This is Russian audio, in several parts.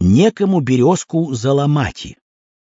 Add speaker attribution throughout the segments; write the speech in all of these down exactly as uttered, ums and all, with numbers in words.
Speaker 1: некому березку заломати.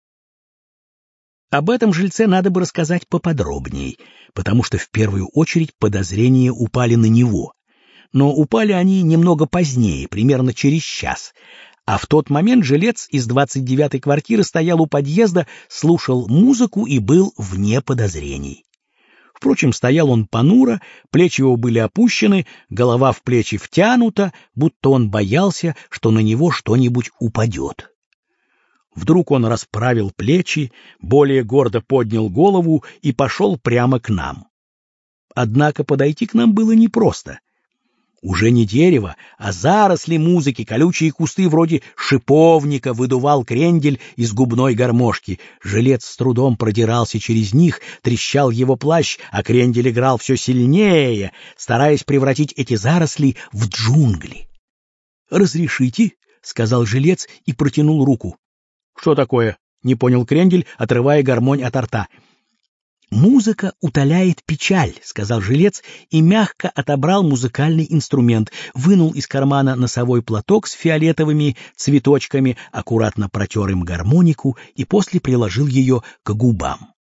Speaker 1: Об этом жильце надо бы рассказать поподробней, потому что в первую очередь подозрения упали на него. Но упали они немного позднее, примерно через час, а в тот момент жилец из двадцать девятой квартиры стоял у подъезда, слушал музыку и был вне подозрений. Впрочем, стоял он понуро, плечи его были опущены, голова в плечи втянута, будто он боялся, что на него что-нибудь упадет. Вдруг он расправил плечи, более гордо поднял голову и пошел прямо к нам. Однако подойти к нам было непросто. Уже не дерево, а заросли музыки, колючие кусты вроде шиповника выдувал крендель из губной гармошки. Жилец с трудом продирался через них, трещал его плащ, а крендель играл все сильнее, стараясь превратить эти заросли в джунгли. «Разрешите?» — сказал жилец и протянул руку. «Что такое?» — не понял крендель, отрывая гармонь от рта. «Музыка утоляет печаль», — сказал жилец и мягко отобрал музыкальный инструмент, вынул из кармана носовой платок с фиолетовыми цветочками, аккуратно протер им гармонику и после приложил ее к губам.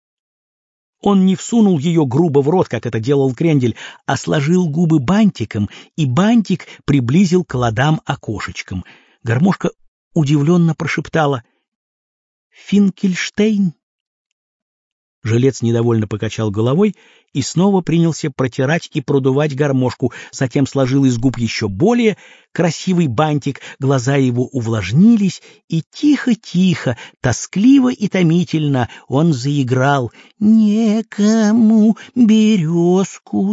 Speaker 1: Он не всунул ее грубо в рот, как это делал крендель, а сложил губы бантиком, и бантик приблизил к ладам окошечком. Гармошка удивленно прошептала: «Финкельштейн». Жилец недовольно покачал головой и снова принялся протирать и продувать гармошку, затем сложил из губ еще более красивый бантик, глаза его увлажнились, и тихо-тихо, тоскливо и томительно он заиграл: «Некому березку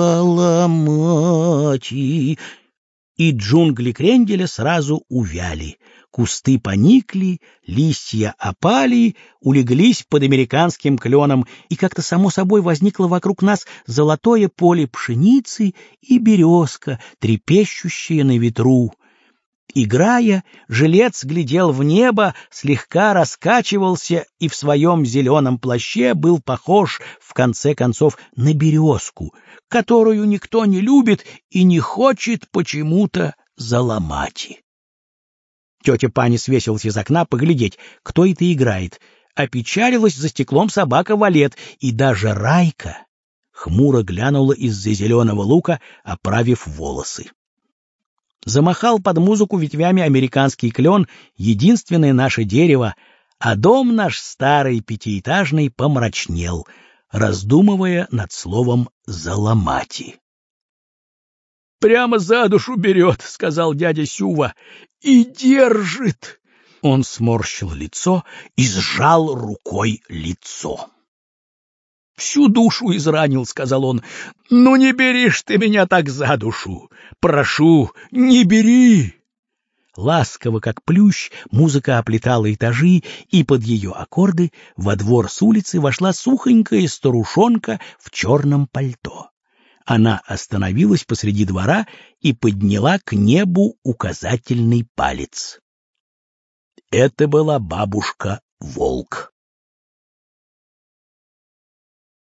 Speaker 1: заломать». И джунгли кренделя сразу увяли. Кусты поникли, листья опали, улеглись под американским кленом, и как-то само собой возникло вокруг нас золотое поле пшеницы и березка, трепещущая на ветру. Играя, жилец глядел в небо, слегка раскачивался и в своем зеленом плаще был похож, в конце концов, на березку, которую никто не любит и не хочет почему-то заломать. Тетя Паня свесилась из окна поглядеть, кто это играет. Опечалилась за стеклом собака Валет, и даже Райка хмуро глянула из-за зеленого лука, оправив волосы. Замахал под музыку ветвями американский клен, единственное наше дерево, а дом наш старый пятиэтажный помрачнел, раздумывая над словом «заломати». «Прямо за душу берет», — сказал дядя Сюва, — «и держит». Он сморщил лицо и сжал рукой лицо. «Всю душу изранил», — сказал он. «Ну не беришь ты меня так за душу! Прошу, не бери!» Ласково, как плющ, музыка оплетала этажи, и под ее аккорды во двор с улицы вошла сухонькая старушонка в черном пальто. Она остановилась посреди двора и подняла к небу указательный палец. Это была бабушка-волк.